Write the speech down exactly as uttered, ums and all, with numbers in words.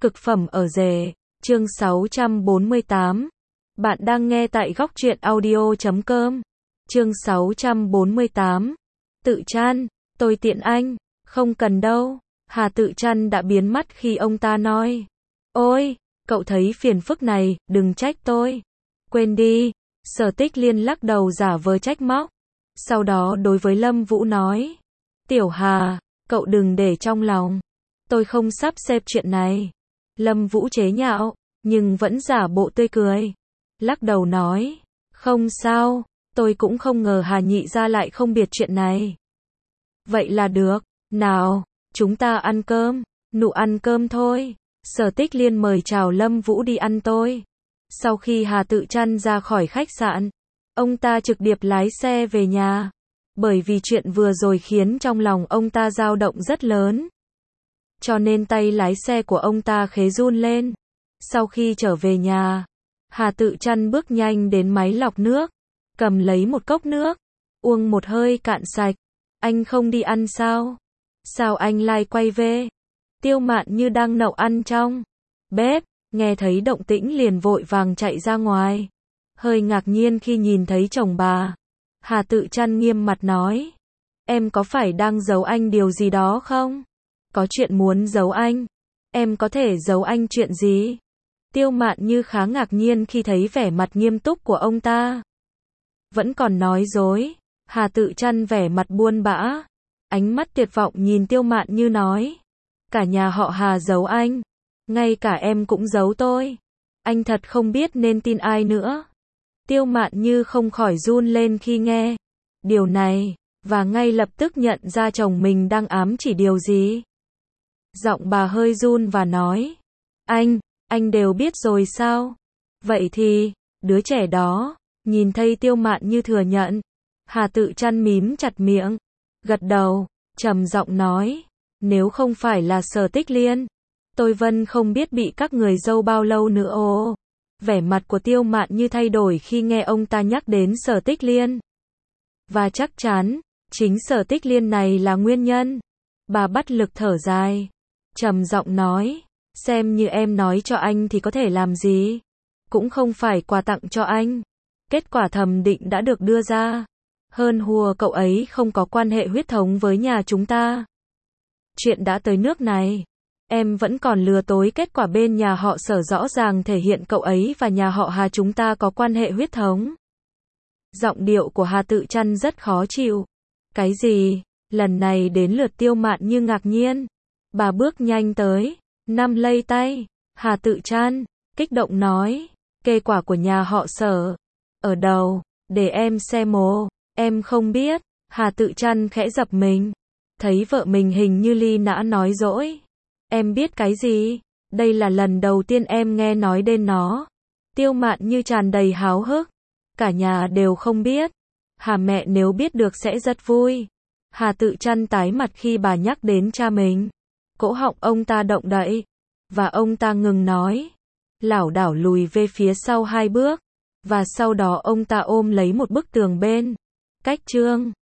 Cực phẩm ở rể, chương sáu trăm bốn mươi tám. Bạn đang nghe tại góc truyện audio chấm com. Chương sáu trăm bốn mươi tám. Tự Trăn, tôi tiện anh, không cần đâu. Hà Tự Trăn đã biến mất khi ông ta nói. Ôi, cậu thấy phiền phức này, đừng trách tôi. Quên đi. Sở Tích Liên lắc đầu giả vờ trách móc. Sau đó đối với Lâm Vũ nói. Tiểu Hà, cậu đừng để trong lòng. Tôi không sắp xếp chuyện này. Lâm Vũ chế nhạo, nhưng vẫn giả bộ tươi cười. Lắc đầu nói. Không sao, tôi cũng không ngờ Hà nhị gia lại không biết chuyện này. Vậy là được, nào, chúng ta ăn cơm, nụ ăn cơm thôi. Sở Tích Liên mời chào Lâm Vũ đi ăn tôi. Sau khi Hà Tự Trăn ra khỏi khách sạn, ông ta trực tiếp lái xe về nhà. Bởi vì chuyện vừa rồi khiến trong lòng ông ta dao động rất lớn. Cho nên tay lái xe của ông ta khế run lên. Sau khi trở về nhà, Hà Tự Trăn bước nhanh đến máy lọc nước, cầm lấy một cốc nước, uống một hơi cạn sạch. Anh không đi ăn sao? Sao anh lại quay về? Tiêu Mạn Như đang nấu ăn trong bếp, nghe thấy động tĩnh liền vội vàng chạy ra ngoài. Hơi ngạc nhiên khi nhìn thấy chồng bà. Hà Tự Trăn nghiêm mặt nói. Em có phải đang giấu anh điều gì đó không? Có chuyện muốn giấu anh. Em có thể giấu anh chuyện gì? Tiêu Mạn Như khá ngạc nhiên khi thấy vẻ mặt nghiêm túc của ông ta. Vẫn còn nói dối. Hà Tự Trăn vẻ mặt buồn bã. Ánh mắt tuyệt vọng nhìn Tiêu Mạn Như nói. Cả nhà họ Hà giấu anh. Ngay cả em cũng giấu tôi. Anh thật không biết nên tin ai nữa. Tiêu Mạn Như không khỏi run lên khi nghe điều này, và ngay lập tức nhận ra chồng mình đang ám chỉ điều gì. Giọng bà hơi run và nói. Anh, anh đều biết rồi sao? Vậy thì, đứa trẻ đó, nhìn thấy Tiêu Mạn Như thừa nhận. Hà Tự Trăn mím chặt miệng, gật đầu, trầm giọng nói. Nếu không phải là Sở Tích Liên, tôi Vân không biết bị các người dâu bao lâu nữa ồ. Vẻ mặt của Tiêu Mạn Như thay đổi khi nghe ông ta nhắc đến Sở Tích Liên. Và chắc chắn, chính Sở Tích Liên này là nguyên nhân. Bà bất lực thở dài, trầm giọng nói, xem như em nói cho anh thì có thể làm gì. Cũng không phải quà tặng cho anh. Kết quả thẩm định đã được đưa ra. Hơn hùa cậu ấy không có quan hệ huyết thống với nhà chúng ta. Chuyện đã tới nước này. Em vẫn còn lừa dối, kết quả bên nhà họ Sở rõ ràng thể hiện cậu ấy và nhà họ Hà chúng ta có quan hệ huyết thống. Giọng điệu của Hà Tự Trăn rất khó chịu. Cái gì? Lần này đến lượt Tiêu Mạn Như ngạc nhiên. Bà bước nhanh tới, nắm lấy tay Hà Tự Trăn, kích động nói. Kết quả của nhà họ Sở. Ở đâu? Để em xem ồ. Em không biết. Hà Tự Trăn khẽ giật mình. Thấy vợ mình hình như ly nã nói dỗi. Em biết cái gì? Đây là lần đầu tiên em nghe nói đến nó. Tiêu Mạn Như tràn đầy háo hức. Cả nhà đều không biết. Hà mẹ nếu biết được sẽ rất vui. Hà Tự Trăn tái mặt khi bà nhắc đến cha mình. Cổ họng ông ta động đậy. Và ông ta ngừng nói. Lảo đảo lùi về phía sau hai bước. Và sau đó ông ta ôm lấy một bức tường bên cách chương.